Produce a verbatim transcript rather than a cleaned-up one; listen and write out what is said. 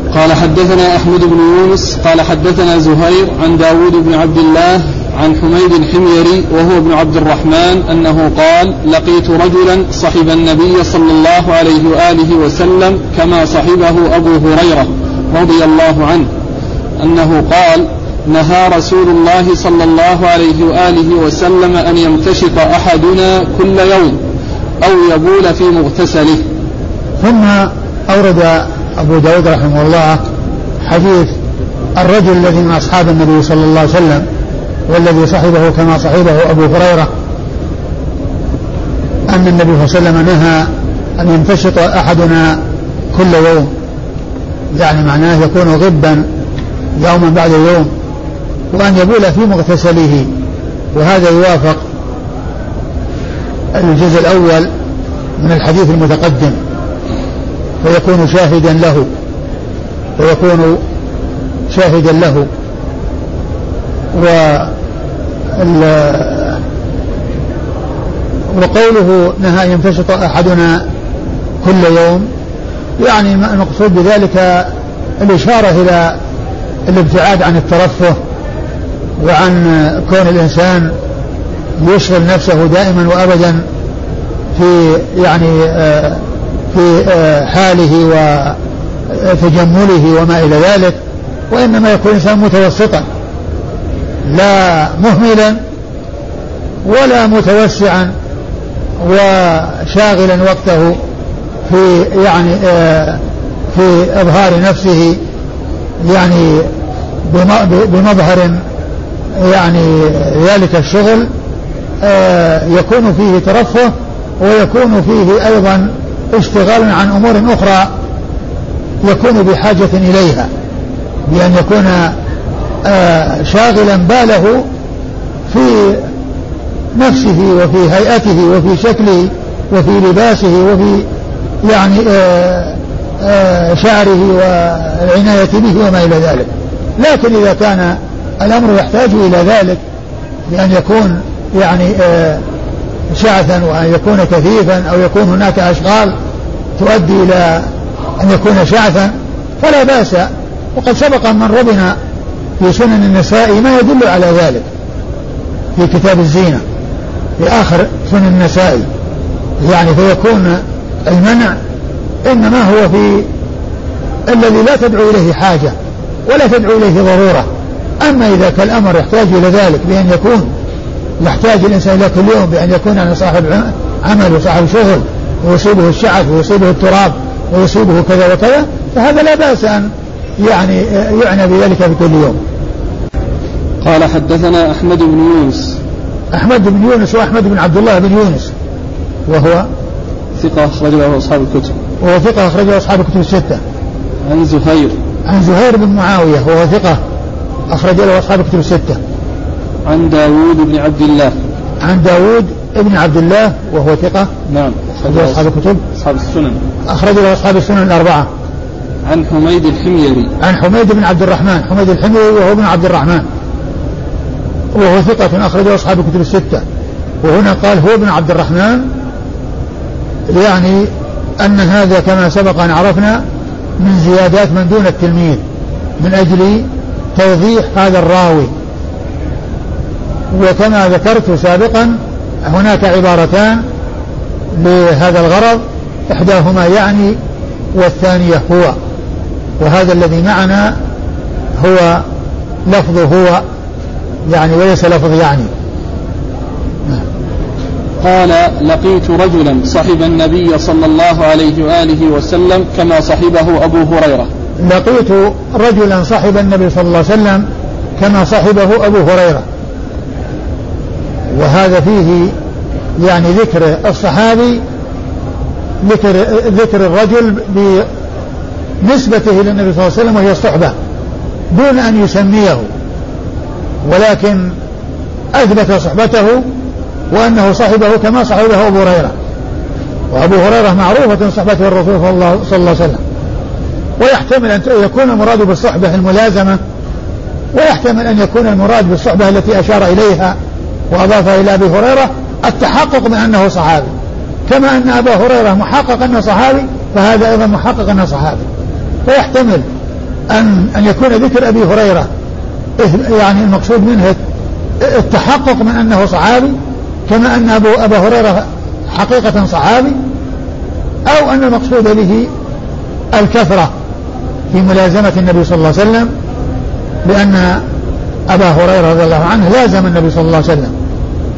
قال حدثنا أحمد بن يونس قال حدثنا زهير عن داود بن عبد الله عن حميد الحميري وهو ابن عبد الرحمن أنه قال لقيت رجلا صحب النبي صلى الله عليه وآله وسلم كما صحبه أبو هريرة رضي الله عنه أنه قال نهى رسول الله صلى الله عليه وآله وسلم أن يمتشط أحدنا كل يوم أو يبول في مغتسله. ثم أورد أبو داود رحمه الله حديث الرجل الذي من أصحاب النبي صلى الله عليه وسلم والذي صحبه كما صحبه أبو هريرة أن النبي صلى الله عليه وسلم نهى أن يمتشط أحدنا كل يوم، يعني معناه يكون غبا يوما بعد يوم، وأن يبول في مغتسله، وهذا يوافق الجزء الأول من الحديث المتقدم، فيكون شاهدا له فيكون شاهدا له و وقوله نهى يمتشط أحدنا كل يوم، يعني المقصود بذلك الإشارة إلى الابتعاد عن الترفه وعن كون الإنسان يشغل نفسه دائما وأبدا في يعني في حاله وتجمله وما إلى ذلك، وإنما يكون إنسان متوسطا لا مهملا ولا متوسعا وشاغلا وقته في يعني في إظهار نفسه يعني بمظهر يعني ذلك الشغل يكون فيه ترفه ويكون فيه أيضا اشتغال عن أمور أخرى يكون بحاجة إليها، بأن يكون شاغلا باله في نفسه وفي هيئته وفي شكله وفي لباسه وفي يعني شعره والعناية به وما إلى ذلك. لكن إذا كان الأمر يحتاج إلى ذلك بأن يكون يعني شعثا وأن يكون كثيفا أو يكون هناك أشغال تؤدي إلى أن يكون شعثا فلا بأس، وقد سبق من ربنا في سنن النساء ما يدل على ذلك في كتاب الزينة في آخر سنن النساء، يعني فيكون المنع إنما هو في الذي لا تدعو إليه حاجة ولا تدعو إليه ضرورة. أما إذا كان الأمر يحتاج إلى ذلك بأن يكون يحتاج الإنسان إلى كل يوم بأن يكون يعني صاحب عمل وصاحب شغل ويصيبه الشعث ويصيبه التراب ويصيبه كذا وكذا، فهذا لا بأس أن يعني يعنى بذلك بكل يوم. قال حدثنا أحمد بن يونس أحمد بن يونس وأحمد بن عبد الله بن يونس وهو ثقة أخرج له أصحاب الكتب وهو ثقة أخرج له أصحاب الكتب الستة. عن زهير عن زهير بن معاوية وهو ثقة أخرج له أصحاب الكتب الستة. عن داود بن عبد الله عن داود بن عبد الله وهو ثقة نعم أخرج له أصحاب الكتب أصحاب السنن أخرج له أصحاب السنن الأربعة. عن حميد الحميري عن حميد بن عبد الرحمن حميد الحميري وهو ابن عبد الرحمن وهو ثقة أخرج له أصحاب الكتب الستة. وهنا قال هو ابن عبد الرحمن، يعني أن هذا كما سبق أن عرفنا من زيادات من دون التلميذ من أجل توضيح هذا الراوي. وكما ذكرت سابقا هناك عبارتان لهذا الغرض، إحداهما يعني والثانية هو، وهذا الذي معنا هو لفظ هو يعني وليس لفظ يعني. قال لقيت رجلا صحب النبي صلى الله عليه وآله وسلم كما صحبه أبو هريرة. لقيت رجلا صحب النبي صلى الله عليه وسلم كما صحبه أبو هريرة، وهذا فيه يعني ذكر الصحابي ذكر, ذكر الرجل بنسبته للنبي صلى الله عليه وسلم وهي الصحبة دون أن يسميه، ولكن أثبت صحبته وأنه صحبه كما صحبه أبو هريرة، وأبو هريرة معروفة صحبته الرسول صلى الله عليه وسلم. ويحتمل أن يكون المراد بالصحبة الملازمة، ويحتمل أن يكون المراد بالصحبة التي أشار إليها وأضافها إلى أبي هريرة التحقق من أنه صحابي، كما أن أبا هريرة محقق أنه صحابي فهذا أيضا محقق أنه صحابي. فيحتمل أن أن يكون ذكر أبي هريرة يعني المقصود منه التحقق من أنه صحابي كما أن أبو أبا هريرة حقيقة صحابي، أو أن المقصود به الكثرة في ملازمة النبي صلى الله عليه وسلم، لأن أبا هريرة رضي الله عنه لازم النبي صلى الله عليه وسلم